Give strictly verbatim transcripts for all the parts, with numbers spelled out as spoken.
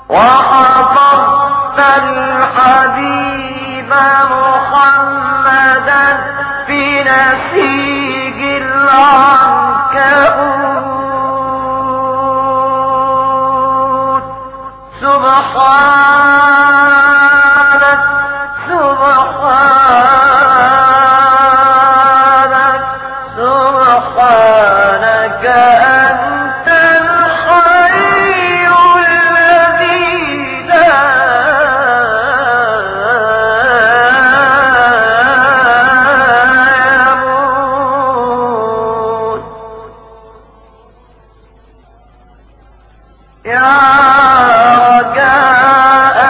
وحفظت الحبيب محمدا في نسيج العنكبوت. سبحانك سبحانك سبحانك أنت الحي الذي لا يموت. يا رجاء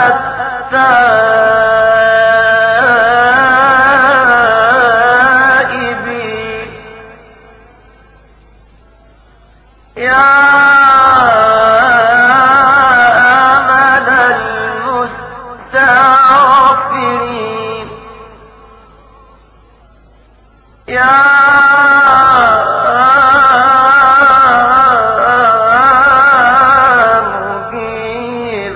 التائبين، يا أمل المستغفرين، يا مجيب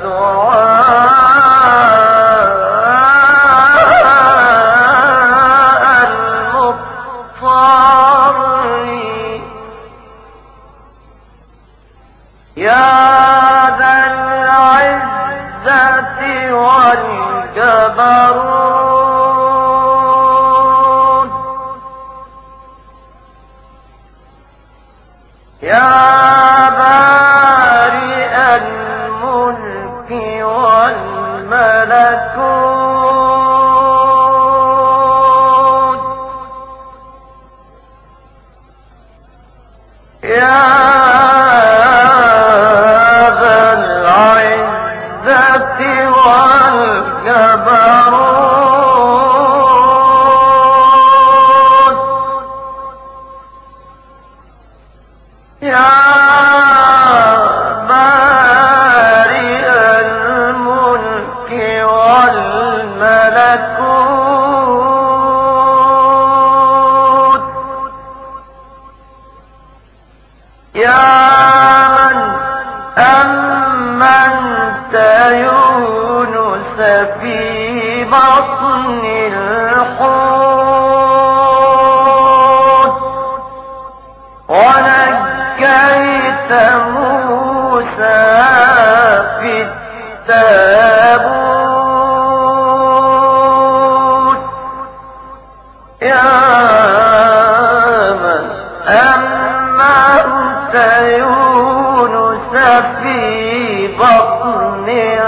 دعاء المضطرين، يا ذا العزة والجبروت، يا بارئ الملك والملكوت، يا ذا العزة والجبروت، يا بارئ الملك والملكوت، يا من أمنت يونس في بطن الحوت، ونجيت موسى في التابوت، يا من أمنت يونس في بطن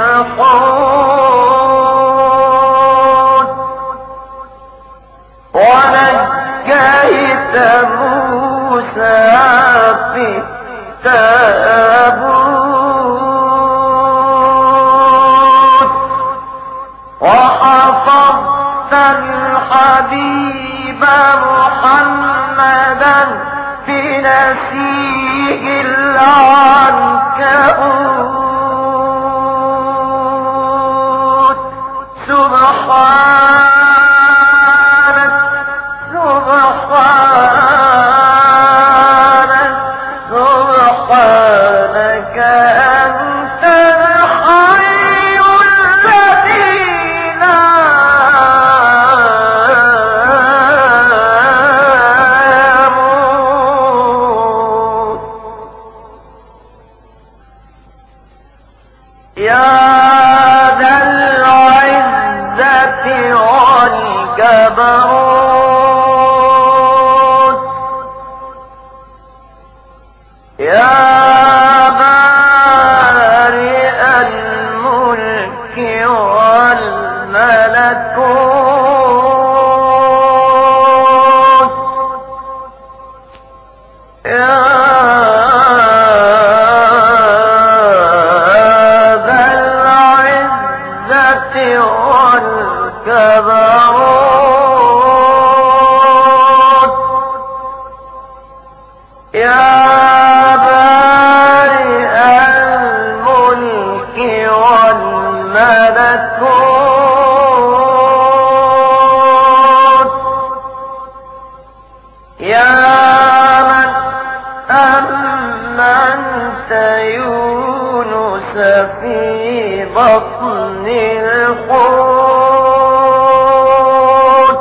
الحوت، ونجيت موسى في التابوت، وحفظت الحبيب محمدا في نسيج العنكبوت. سبحانك سبحانك سبحانك أنت الحي الذي لا يموت. يا ذا العزة والجبروت، يا بارئ الملك والملكوت، يا ذا العزة والجبروت، يا بارئ الملك والملكوت، يا من أمنت يونس في بطن الحوت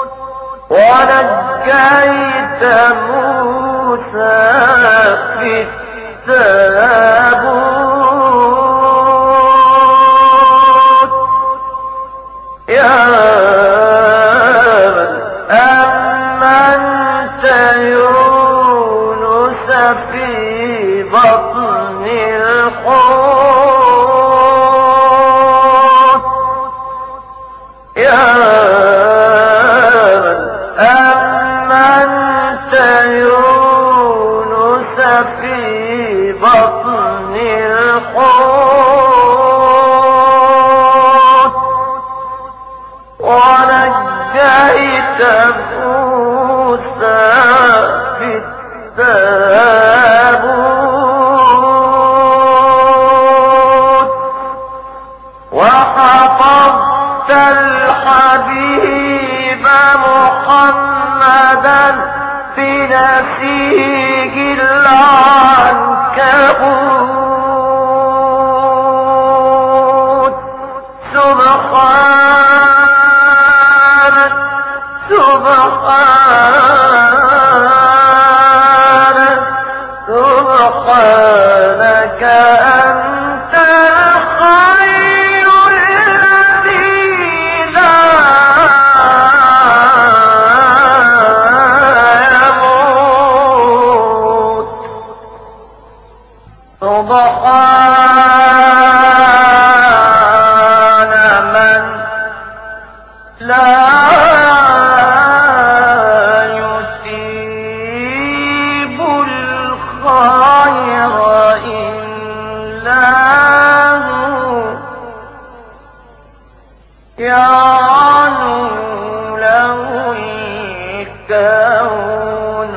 ونجيت موسى في التابوت يا من أمنت يونس في بطن الحوت يا من أمنت يونس في بطن الحوت ونجيت موسى في التابوت وحفظت الحبيب محمدا في نسيج العنكبوت سبحانك سبحانك سبحانك أنت الحي الذي لا يموت سبحان من لا يصيب الخير إلا هو يعلو له الكون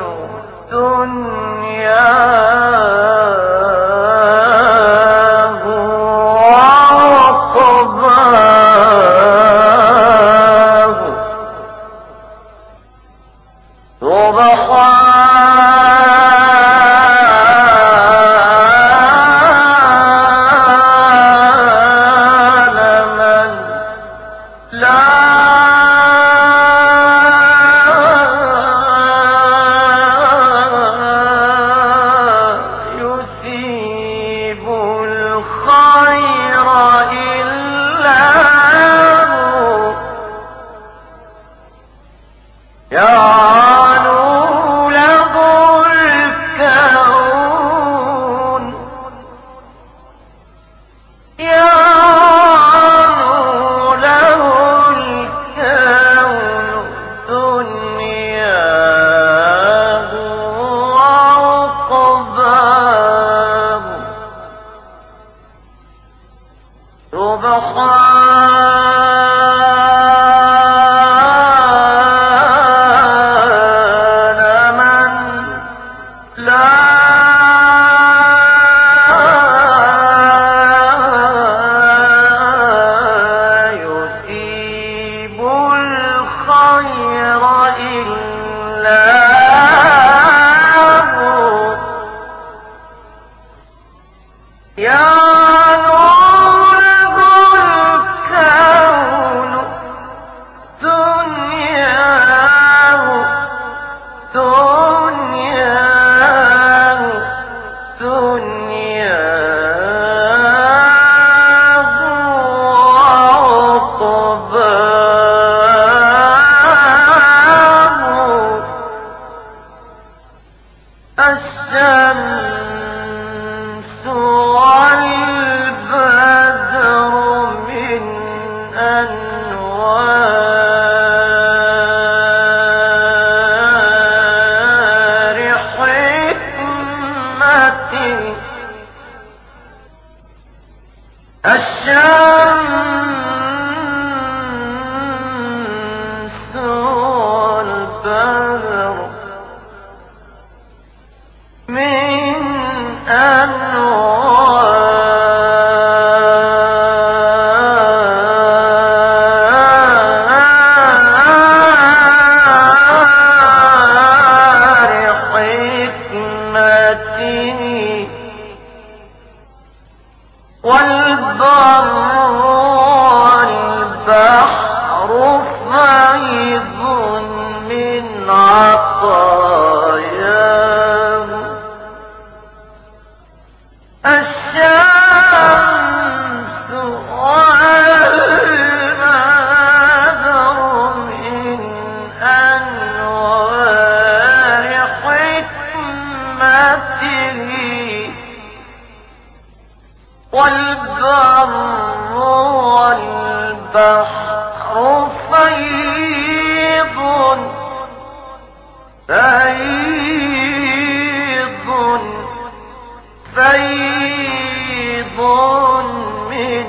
دنياه وعقباه سبحان من لا يصيب الخير إلا هو يعلو له الكون يعلو له الكون دنياه وعقباه سبحان من لا يصيب الخير إلا هو يعلو له الكون دنياه دنياه دنياه وعقباه الشمس والبدر من أنوار حكمة الشمس والبدر من أنوار حكمته والبر والبحر فيض من عطاياه الشمس والمدر من أنوار حكمته والبر والبحر فيض فيض فيض من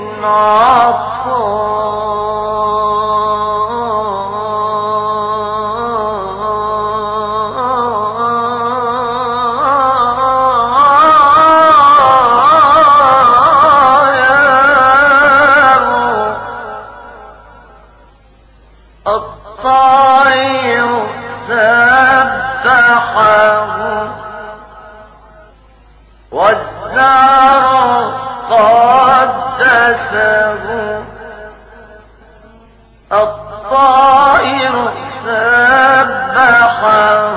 عطاياه الطير سبحه والزهر قدسه الطائر سبحه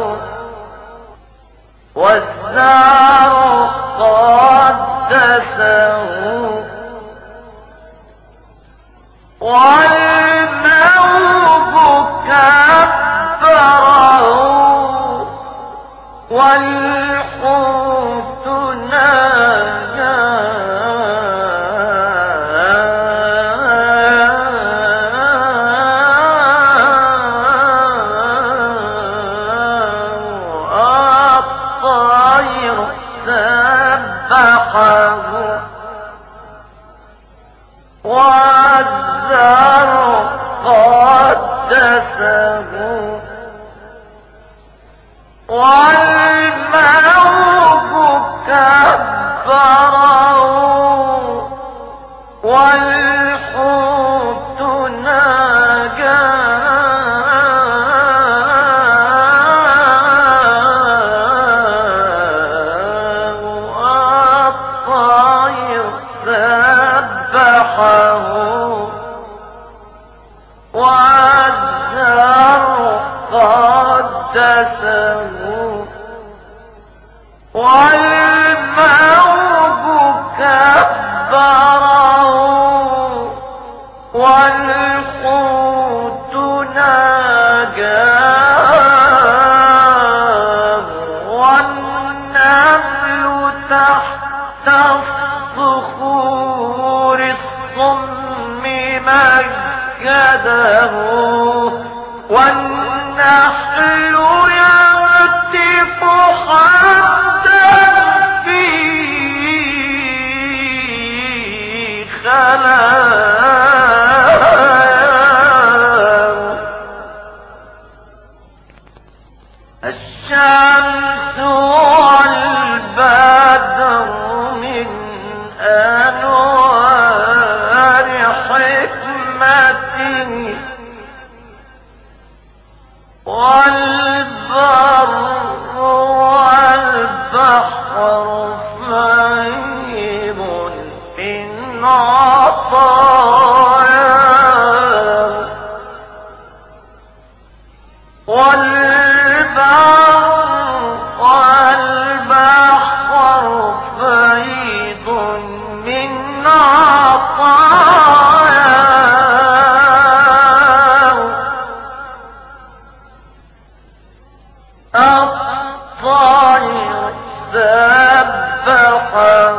والزهر قدسه والموج كبره والحوت ناجاه الطير سبحه والزهر قدسه والموج كبره والحوت ناجاه الطير سبحه والزهر قدسه والموج كبره والحوت ناجاه والنمل تحت الصخور الصم مجده والنحل يهتف حتى في خلاياه الشمس والبدر من أنوار حكمته والبر والبحر فيض من عطاياه والبر والبحر فيض من عطاياه الطير سبحه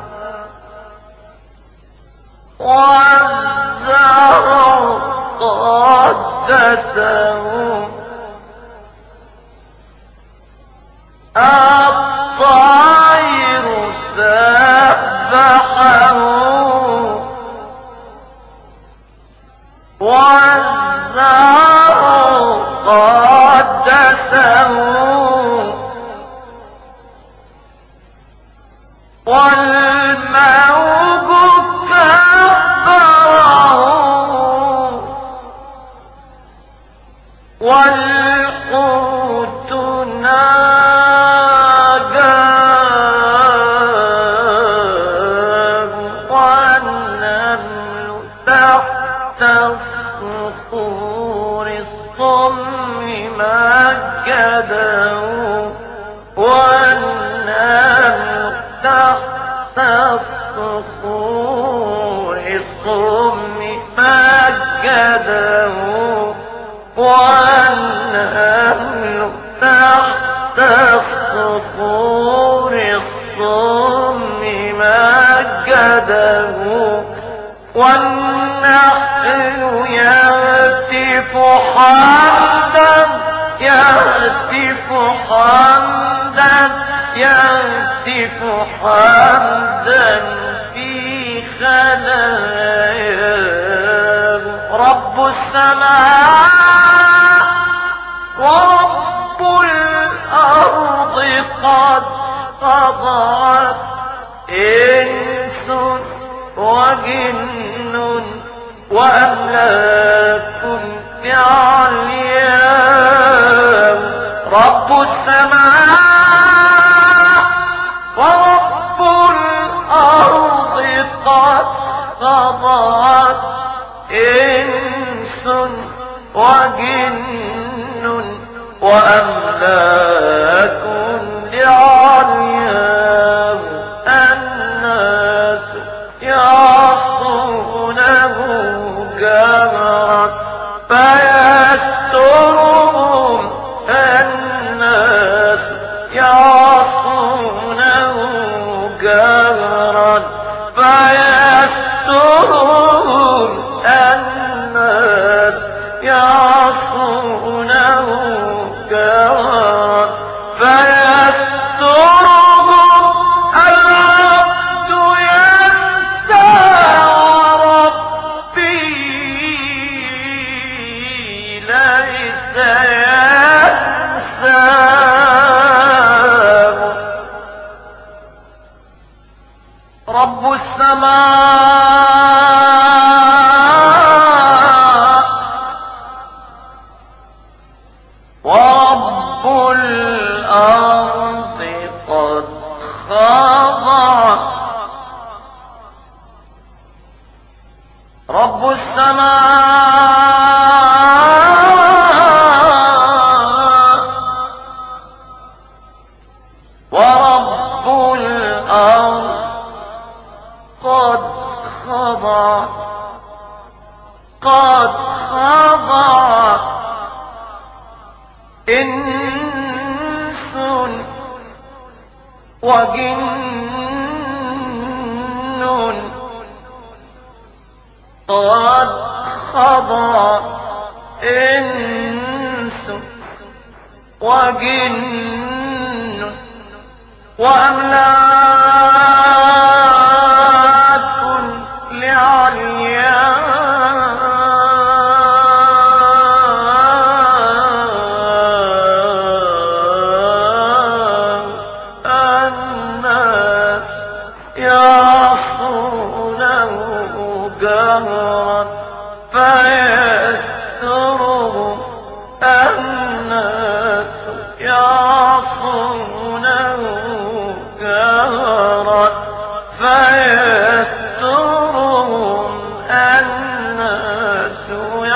والزهر قدسه الطير سبحه والزهر قدسه والموج كبره والحوت ناجاه الصخور الصم مجده والنمل تحت الصخور الصم مجده والنمل تحت الصخور الصم مجده والنحل يهتف حمدا يهتف حمدا يهتف حمدا في خلاياه رب السماء ورب الأرض قد خضعت إنس وجن وأملاك علياه رب السماء ورب الأرض قد خضعت إنس وجن وأملاك لعلياه الناس يعصونه جهرا فيسترهم الناس يعصونه جهرا فيسترهم الناس يعصونه جهرا فيسترهم العبد ينسى وربي ليس ينساه رب السماء ورب الأرض قد خضع رب السماء ورب الأرض قد خضع قد خضع إنس وجن قد خضع إنس وجن وأملاك لعلياه الناس يعصونه جهرا فيسترهم الناس يعصونه جهرا فيسترهم الناس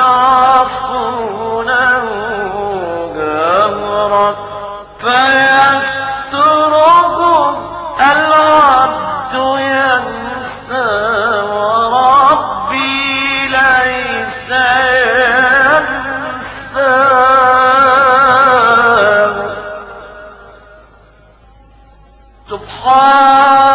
يعصونه جهرا فيسترهم العبد ينسى وربي ليس ينساه سبحان